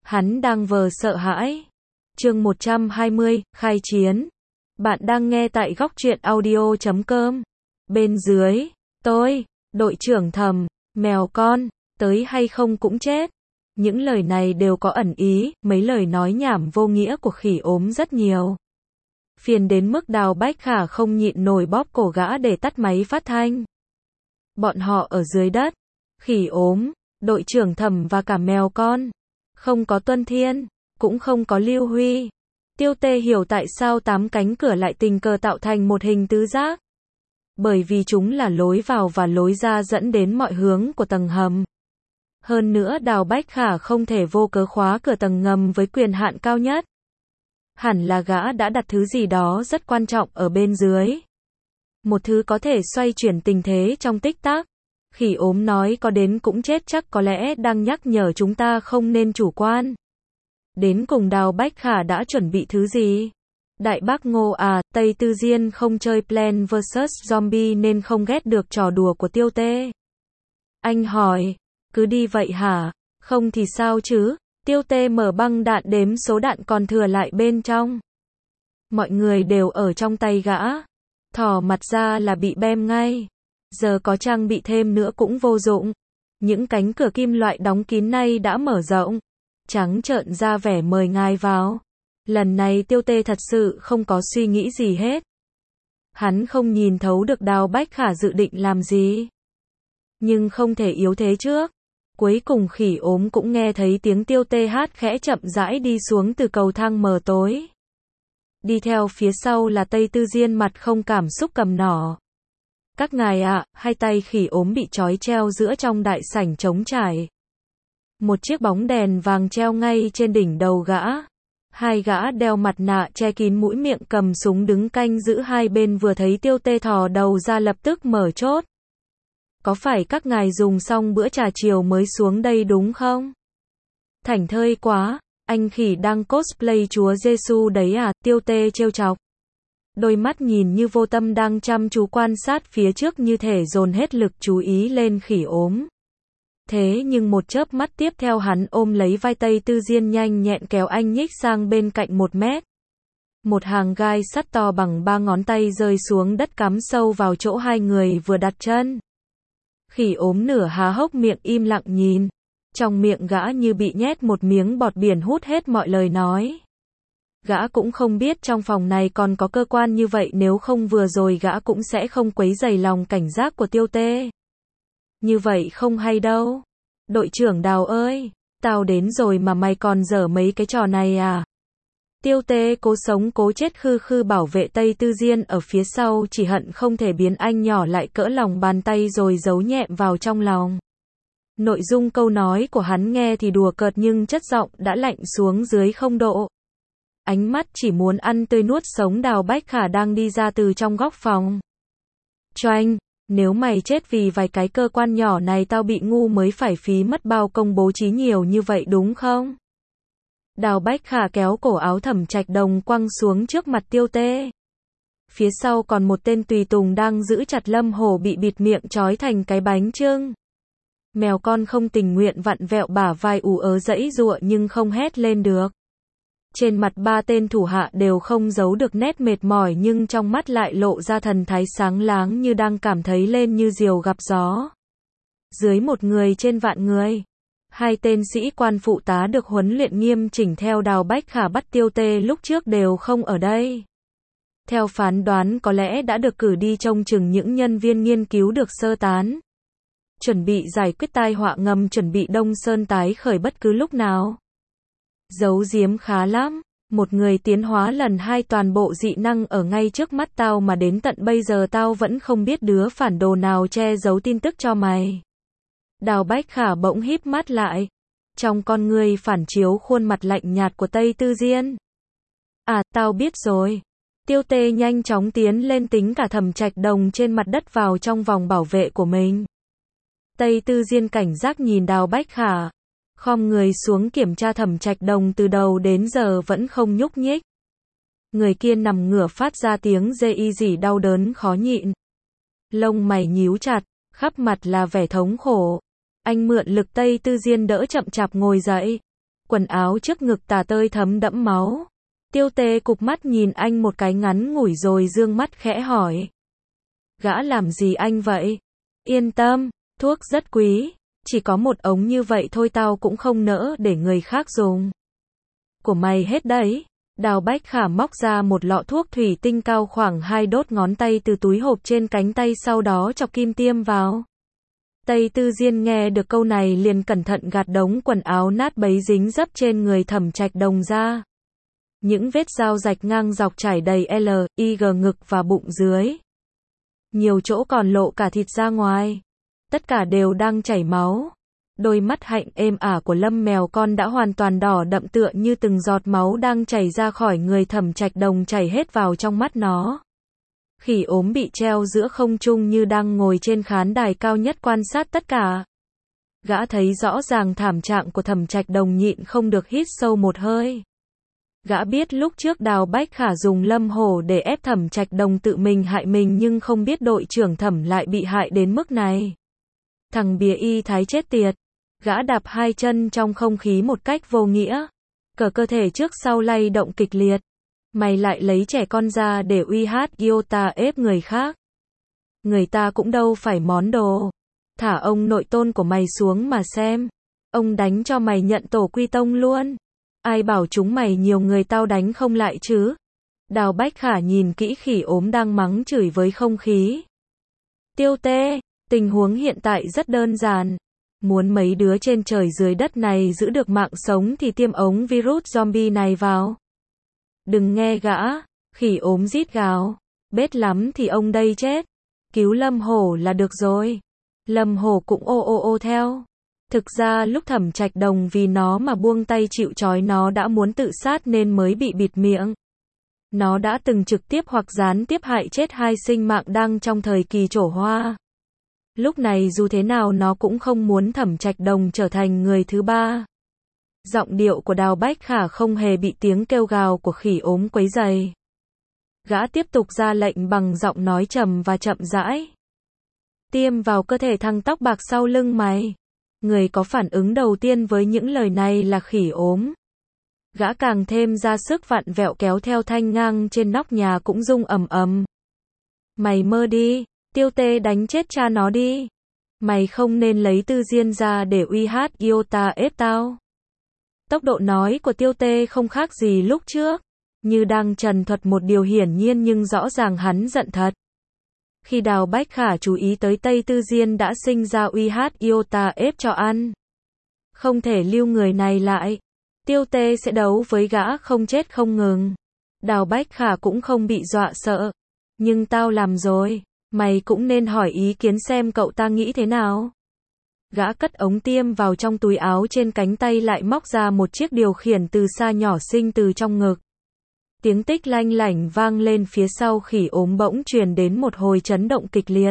Hắn đang vờ sợ hãi. Chương 120, khai chiến. Bạn đang nghe tại góc truyện audio.com. Bên dưới, tôi, đội trưởng Thầm, mèo con, tới hay không cũng chết. Những lời này đều có ẩn ý, mấy lời nói nhảm vô nghĩa của khỉ ốm rất nhiều. Phiền đến mức Đào Bách Khả không nhịn nổi bóp cổ gã để tắt máy phát thanh. Bọn họ ở dưới đất, khỉ ốm, đội trưởng Thầm và cả mèo con. Không có Tuân Thiên, cũng không có Lưu Huy. Tiêu Tê hiểu tại sao 8 cánh cửa lại tình cờ tạo thành một hình tứ giác. Bởi vì chúng là lối vào và lối ra dẫn đến mọi hướng của tầng hầm. Hơn nữa Đào Bách Khả không thể vô cớ khóa cửa tầng ngầm với quyền hạn cao nhất. Hẳn là gã đã đặt thứ gì đó rất quan trọng ở bên dưới. Một thứ có thể xoay chuyển tình thế trong tích tắc. Khỉ ốm nói có đến cũng chết chắc có lẽ đang nhắc nhở chúng ta không nên chủ quan. Đến cùng Đào Bách Khả đã chuẩn bị thứ gì? Đại bác Ngô à, Tây Tư Diên không chơi Plants vs Zombie nên không ghét được trò đùa của Tiêu Tê. Anh hỏi, cứ đi vậy hả? Không thì sao chứ? Tiêu Tê mở băng đạn đếm số đạn còn thừa lại bên trong. Mọi người đều ở trong tay gã. Thò mặt ra là bị bem ngay. Giờ có trang bị thêm nữa cũng vô dụng. Những cánh cửa kim loại đóng kín nay đã mở rộng. Trắng trợn ra vẻ mời ngài vào. Lần này Tiêu Tê thật sự không có suy nghĩ gì hết. Hắn không nhìn thấu được Đào Bách Khả dự định làm gì. Nhưng không thể yếu thế trước. Cuối cùng khỉ ốm cũng nghe thấy tiếng Tiêu Tê hát khẽ chậm rãi đi xuống từ cầu thang mờ tối. Đi theo phía sau là Tây Tư Diên mặt không cảm xúc cầm nỏ. Các ngài ạ, hai tay khỉ ốm bị trói treo giữa trong đại sảnh trống trải. Một chiếc bóng đèn vàng treo ngay trên đỉnh đầu gã. Hai gã đeo mặt nạ che kín mũi miệng cầm súng đứng canh giữ hai bên vừa thấy Tiêu Tê thò đầu ra lập tức mở chốt. Có phải các ngài dùng xong bữa trà chiều mới xuống đây đúng không? Thảnh thơi quá, anh khỉ đang cosplay Chúa Giêsu đấy à? Tiêu Tê trêu chọc. Đôi mắt nhìn như vô tâm đang chăm chú quan sát phía trước như thể dồn hết lực chú ý lên khỉ ốm. Thế nhưng một chớp mắt tiếp theo hắn ôm lấy vai Tây Tư Diên nhanh nhẹn kéo anh nhích sang bên cạnh 1 mét. Một hàng gai sắt to bằng 3 ngón tay rơi xuống đất cắm sâu vào chỗ hai người vừa đặt chân. Khỉ ốm nửa há hốc miệng im lặng nhìn. Trong miệng gã như bị nhét một miếng bọt biển hút hết mọi lời nói. Gã cũng không biết trong phòng này còn có cơ quan như vậy, nếu không vừa rồi gã cũng sẽ không quấy rầy lòng cảnh giác của Tiêu Tê. Như vậy không hay đâu. Đội trưởng Đào ơi, tao đến rồi mà mày còn dở mấy cái trò này à? Tiêu Tê cố sống cố chết khư khư bảo vệ Tây Tư Diên ở phía sau, chỉ hận không thể biến anh nhỏ lại cỡ lòng bàn tay rồi giấu nhẹm vào trong lòng. Nội dung câu nói của hắn nghe thì đùa cợt nhưng chất giọng đã lạnh xuống dưới 0 độ. Ánh mắt chỉ muốn ăn tươi nuốt sống Đào Bách Khả đang đi ra từ trong góc phòng. Choanh, nếu mày chết vì vài cái cơ quan nhỏ này tao bị ngu mới phải phí mất bao công bố trí nhiều như vậy đúng không? Đào Bách Khả kéo cổ áo Thẩm Trạch Đồng quăng xuống trước mặt Tiêu Tê. Phía sau còn một tên tùy tùng đang giữ chặt Lâm Hổ bị bịt miệng trói thành cái bánh chưng. Mèo con không tình nguyện vặn vẹo bả vai ú ớ giãy giụa nhưng không hét lên được. Trên mặt 3 tên thủ hạ đều không giấu được nét mệt mỏi nhưng trong mắt lại lộ ra thần thái sáng láng như đang cảm thấy lên như diều gặp gió. Dưới 1 người trên vạn người. 2 tên sĩ quan phụ tá được huấn luyện nghiêm chỉnh theo Đào Bách Khả bắt Tiêu Tê lúc trước đều không ở đây. Theo phán đoán có lẽ đã được cử đi trông chừng những nhân viên nghiên cứu được sơ tán. Chuẩn bị giải quyết tai họa ngầm, chuẩn bị Đông Sơn tái khởi bất cứ lúc nào. Giấu giếm khá lắm. Một người tiến hóa lần 2 toàn bộ dị năng ở ngay trước mắt tao mà đến tận bây giờ tao vẫn không biết đứa phản đồ nào che giấu tin tức cho mày. Đào Bách Khả bỗng híp mắt lại. Trong con người phản chiếu khuôn mặt lạnh nhạt của Tây Tư Diên. À, tao biết rồi. Tiêu Tê nhanh chóng tiến lên tính cả Thẩm Trạch Đồng trên mặt đất vào trong vòng bảo vệ của mình. Tây Tư Diên cảnh giác nhìn Đào Bách Khả. Khom người xuống kiểm tra Thẩm Trạch Đồng từ đầu đến giờ vẫn không nhúc nhích. Người kia nằm ngửa phát ra tiếng rên rỉ đau đớn khó nhịn. Lông mày nhíu chặt, khắp mặt là vẻ thống khổ. Anh mượn lực Tây Tư Diên đỡ chậm chạp ngồi dậy. quần áo trước ngực tả tơi thấm đẫm máu. Tiêu Tê cụp mắt nhìn anh một cái ngắn ngủi rồi dương mắt khẽ hỏi. Gã làm gì anh vậy? Yên tâm, thuốc rất quý, chỉ có một ống như vậy thôi tao cũng không nỡ để người khác dùng. Của mày hết đấy. Đào Bách Khả móc ra một lọ thuốc thủy tinh cao khoảng 2 đốt ngón tay từ túi hộp trên cánh tay, sau đó chọc kim tiêm vào. Tây Tư Diên nghe được câu này liền cẩn thận gạt đống quần áo nát bấy dính dấp trên người Thẩm Trạch Đồng ra. Những vết dao rạch ngang dọc trải đầy L, I, G ngực và bụng dưới. Nhiều chỗ còn lộ cả thịt ra ngoài. Tất cả đều đang chảy máu. Đôi mắt hạnh êm ả của Lâm mèo con đã hoàn toàn đỏ đậm, tựa như từng giọt máu đang chảy ra khỏi người Thẩm Trạch Đồng chảy hết vào trong mắt nó. Khỉ ốm bị treo giữa không trung như đang ngồi trên khán đài cao nhất quan sát tất cả. Gã thấy rõ ràng thảm trạng của Thẩm Trạch Đồng, nhịn không được hít sâu một hơi. Gã biết lúc trước Đào Bách Khả dùng Lâm Hổ để ép Thẩm Trạch Đồng tự mình hại mình, nhưng không biết đội trưởng Thẩm lại bị hại đến mức này. Thằng bìa y thái chết tiệt. Gã đạp hai chân trong không khí một cách vô nghĩa. Cơ thể trước sau lay động kịch liệt. Mày lại lấy trẻ con ra để uy hát Iota ép người khác. Người ta cũng đâu phải món đồ. Thả ông nội tôn của mày xuống mà xem. Ông đánh cho mày nhận tổ quy tông luôn. Ai bảo chúng mày nhiều người tao đánh không lại chứ. Đào Bách Khả nhìn kỹ khỉ ốm đang mắng chửi với không khí. Tiêu Tê, tình huống hiện tại rất đơn giản. Muốn mấy đứa trên trời dưới đất này giữ được mạng sống thì tiêm ống virus zombie này vào. Đừng nghe gã, khỉ ốm rít gào. Bết lắm thì ông đây chết. Cứu Lâm Hổ là được rồi. Lâm Hổ cũng ô theo. Thực ra lúc Thẩm Trạch Đồng vì nó mà buông tay chịu trói, nó đã muốn tự sát nên mới bị bịt miệng. Nó đã từng trực tiếp hoặc gián tiếp hại chết 2 sinh mạng đang trong thời kỳ trổ hoa. Lúc này dù thế nào nó cũng không muốn Thẩm Trạch Đồng trở thành người thứ 3. Giọng điệu của Đào Bách Khả không hề bị tiếng kêu gào của khỉ ốm quấy rầy. Gã tiếp tục ra lệnh bằng giọng nói trầm và chậm rãi. Tiêm vào cơ thể thằng tóc bạc sau lưng mày. Người có phản ứng đầu tiên với những lời này là khỉ ốm. Gã càng thêm ra sức vặn vẹo kéo theo thanh ngang trên nóc nhà cũng rung ầm ầm. Mày mơ đi, Tiêu Tê đánh chết cha nó đi. Mày không nên lấy Tư Diên ra để uy hát Iota ép tao. Tốc độ nói của Tiêu Tê không khác gì lúc trước. Như đang trần thuật một điều hiển nhiên nhưng rõ ràng hắn giận thật. Khi Đào Bách Khả chú ý tới Tây Tư Diên đã sinh ra uy hát Iota ép cho ăn. Không thể lưu người này lại. Tiêu Tê sẽ đấu với gã không chết không ngừng. Đào Bách Khả cũng không bị dọa sợ. Nhưng tao làm rồi. Mày cũng nên hỏi ý kiến xem cậu ta nghĩ thế nào. Gã cất ống tiêm vào trong túi áo trên cánh tay, lại móc ra một chiếc điều khiển từ xa nhỏ xinh từ trong ngực. Tiếng tích lanh lảnh vang lên phía sau khỉ ốm, bỗng truyền đến một hồi chấn động kịch liệt.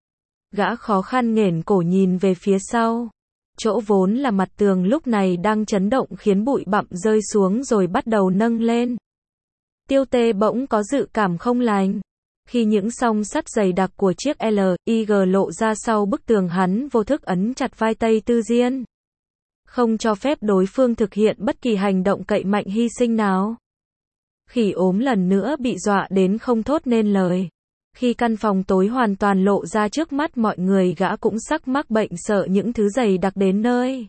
Gã khó khăn nghển cổ nhìn về phía sau. Chỗ vốn là mặt tường lúc này đang chấn động khiến bụi bặm rơi xuống rồi bắt đầu nâng lên. Tiêu Tê bỗng có dự cảm không lành. Khi những song sắt dày đặc của chiếc L, I, G lộ ra sau bức tường, hắn vô thức ấn chặt vai Tây Tư Diên. Không cho phép đối phương thực hiện bất kỳ hành động cậy mạnh hy sinh nào. Khỉ ốm lần nữa bị dọa đến không thốt nên lời. Khi căn phòng tối hoàn toàn lộ ra trước mắt mọi người, gã cũng sắc mắc bệnh sợ những thứ dày đặc đến nơi.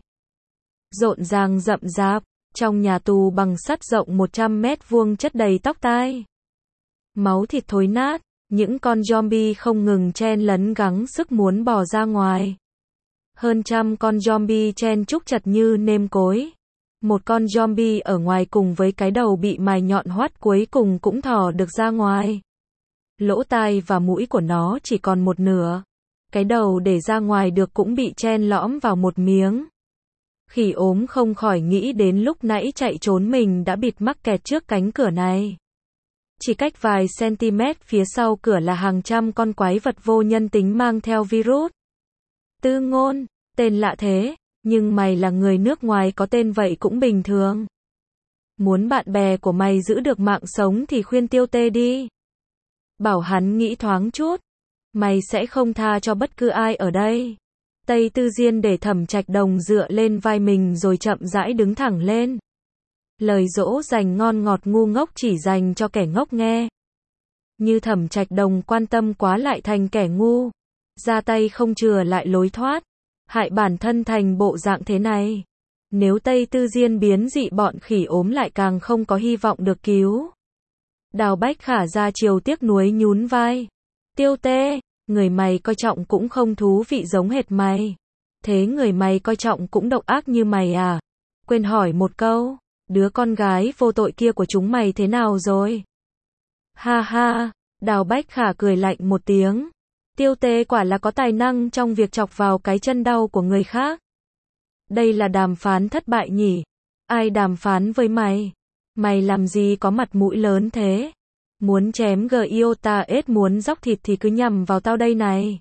Rộn ràng rậm rạp, trong nhà tù bằng sắt rộng 100 mét vuông chất đầy tóc tai. Máu thịt thối nát, những con zombie không ngừng chen lấn gắng sức muốn bò ra ngoài. Hơn trăm con zombie chen chúc chặt như nêm cối. Một con zombie ở ngoài cùng với cái đầu bị mài nhọn hoắt cuối cùng cũng thò được ra ngoài. Lỗ tai và mũi của nó chỉ còn một nửa. Cái đầu để ra ngoài được cũng bị chen lõm vào một miếng. Khỉ ốm không khỏi nghĩ đến lúc nãy chạy trốn mình đã bịt mắc kẹt trước cánh cửa này. Chỉ cách vài cm phía sau cửa là hàng trăm con quái vật vô nhân tính mang theo virus. Tư Ngôn, tên lạ thế, nhưng mày là người nước ngoài có tên vậy cũng bình thường. Muốn bạn bè của mày giữ được mạng sống thì khuyên Tiêu Tê đi. Bảo hắn nghĩ thoáng chút. Mày sẽ không tha cho bất cứ ai ở đây. Tây Tư Diên để Thẩm Trạch Đồng dựa lên vai mình rồi chậm rãi đứng thẳng lên. Lời dỗ dành ngon ngọt ngu ngốc chỉ dành cho kẻ ngốc nghe. Như Thẩm Trạch Đồng quan tâm quá lại thành kẻ ngu. Ra tay không chừa lại lối thoát. Hại bản thân thành bộ dạng thế này. Nếu Tây Tư Diên biến dị bọn khỉ ốm lại càng không có hy vọng được cứu. Đào Bách Khả ra chiều tiếc nuối nhún vai. Tiêu Tê, người mày coi trọng cũng không thú vị giống hệt mày. Thế người mày coi trọng cũng độc ác như mày à? Quên hỏi một câu, đứa con gái vô tội kia của chúng mày thế nào rồi? Ha ha, Đào Bách Khả cười lạnh một tiếng. Tiêu Tê quả là có tài năng trong việc chọc vào cái chân đau của người khác. Đây là đàm phán thất bại nhỉ? Ai đàm phán với mày? Mày làm gì có mặt mũi lớn thế? Muốn chém Giota S muốn dóc thịt thì cứ nhằm vào tao đây này.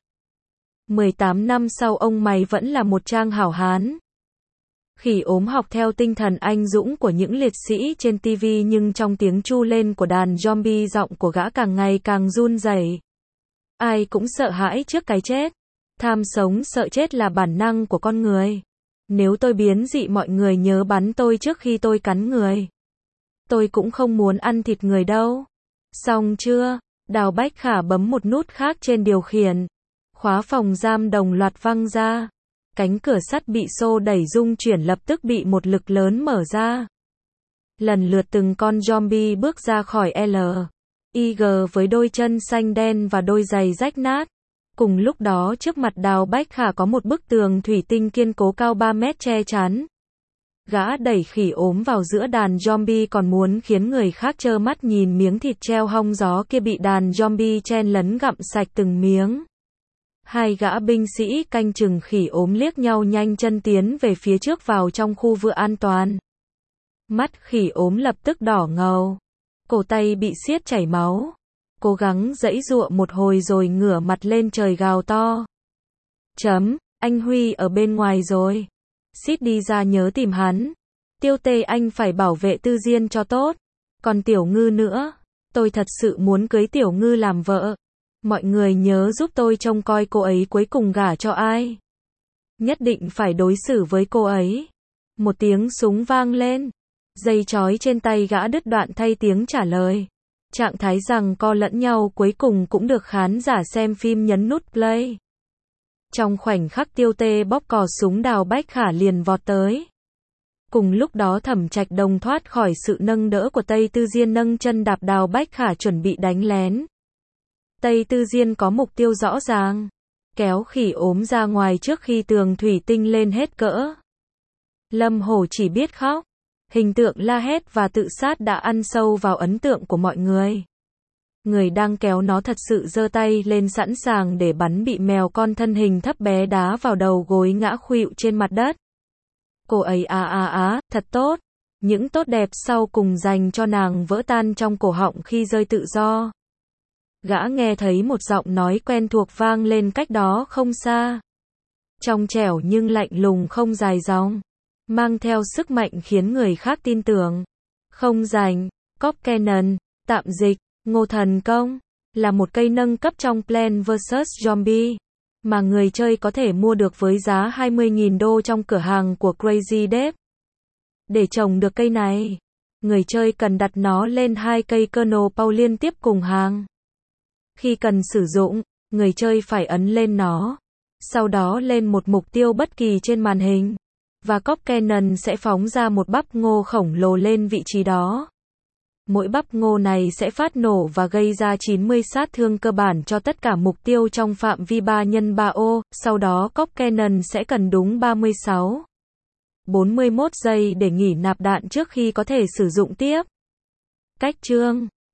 18 năm sau ông mày vẫn là một trang hảo hán. Khỉ ốm học theo tinh thần anh dũng của những liệt sĩ trên TV nhưng trong tiếng tru lên của đàn zombie giọng của gã càng ngày càng run rẩy. Ai cũng sợ hãi trước cái chết. Tham sống sợ chết là bản năng của con người. Nếu tôi biến dị mọi người nhớ bắn tôi trước khi tôi cắn người. Tôi cũng không muốn ăn thịt người đâu. Xong chưa? Đào Bách Khả bấm một nút khác trên điều khiển. Khóa phòng giam đồng loạt văng ra. Cánh cửa sắt bị xô đẩy rung chuyển lập tức bị một lực lớn mở ra. Lần lượt từng con zombie bước ra khỏi L.I.G với đôi chân xanh đen và đôi giày rách nát. Cùng lúc đó trước mặt Đào Bách Khả có một bức tường thủy tinh kiên cố cao 3 mét che chắn. Gã đẩy khỉ ốm vào giữa đàn zombie còn muốn khiến người khác trơ mắt nhìn miếng thịt treo hong gió kia bị đàn zombie chen lấn gặm sạch từng miếng. Hai gã binh sĩ canh chừng khỉ ốm liếc nhau nhanh chân tiến về phía trước vào trong khu vực an toàn. Mắt khỉ ốm lập tức đỏ ngầu. Cổ tay bị siết chảy máu. Cố gắng giãy giụa một hồi rồi ngửa mặt lên trời gào to. Anh Huy ở bên ngoài rồi. Xít đi ra nhớ tìm hắn. Tiêu Tê anh phải bảo vệ Tư Diên cho tốt. Còn Tiểu Ngư nữa. Tôi thật sự muốn cưới Tiểu Ngư làm vợ. Mọi người nhớ giúp tôi trông coi cô ấy cuối cùng gả cho ai. Nhất định phải đối xử với cô ấy. Một tiếng súng vang lên. Dây chói trên tay gã đứt đoạn thay tiếng trả lời. Trạng thái giằng co lẫn nhau cuối cùng cũng được khán giả xem phim nhấn nút play. Trong khoảnh khắc Tiêu Tê bóp cò súng Đào Bách Khả liền vọt tới. Cùng lúc đó Thẩm Trạch Đồng thoát khỏi sự nâng đỡ của Tây Tư Diên nâng chân đạp Đào Bách Khả chuẩn bị đánh lén. Tây Tư Diên có mục tiêu rõ ràng. Kéo khỉ ốm ra ngoài trước khi tường thủy tinh lên hết cỡ. Lâm Hổ chỉ biết khóc. Hình tượng la hét và tự sát đã ăn sâu vào ấn tượng của mọi người. Người đang kéo nó thật sự giơ tay lên sẵn sàng để bắn bị mèo con thân hình thấp bé đá vào đầu gối ngã khuỵu trên mặt đất. Cô ấy thật tốt. Những tốt đẹp sau cùng dành cho nàng vỡ tan trong cổ họng khi rơi tự do. Gã nghe thấy một giọng nói quen thuộc vang lên cách đó không xa. Trong trẻo nhưng lạnh lùng không dài dòng. Mang theo sức mạnh khiến người khác tin tưởng. Không rảnh, Cop Cannon, tạm dịch, Ngô Thần Công, là một cây nâng cấp trong Plants vs Zombie, mà người chơi có thể mua được với giá 20.000 đô trong cửa hàng của Crazy Dev. Để trồng được cây này, người chơi cần đặt nó lên 2 cây kernel Paul liên tiếp cùng hàng. Khi cần sử dụng, người chơi phải ấn lên nó, sau đó lên một mục tiêu bất kỳ trên màn hình. Và Cop Cannon sẽ phóng ra một bắp ngô khổng lồ lên vị trí đó. Mỗi bắp ngô này sẽ phát nổ và gây ra 90 sát thương cơ bản cho tất cả mục tiêu trong phạm vi 3x3 ô, sau đó Cop Cannon sẽ cần đúng 41 giây để nghỉ nạp đạn trước khi có thể sử dụng tiếp. Cách chương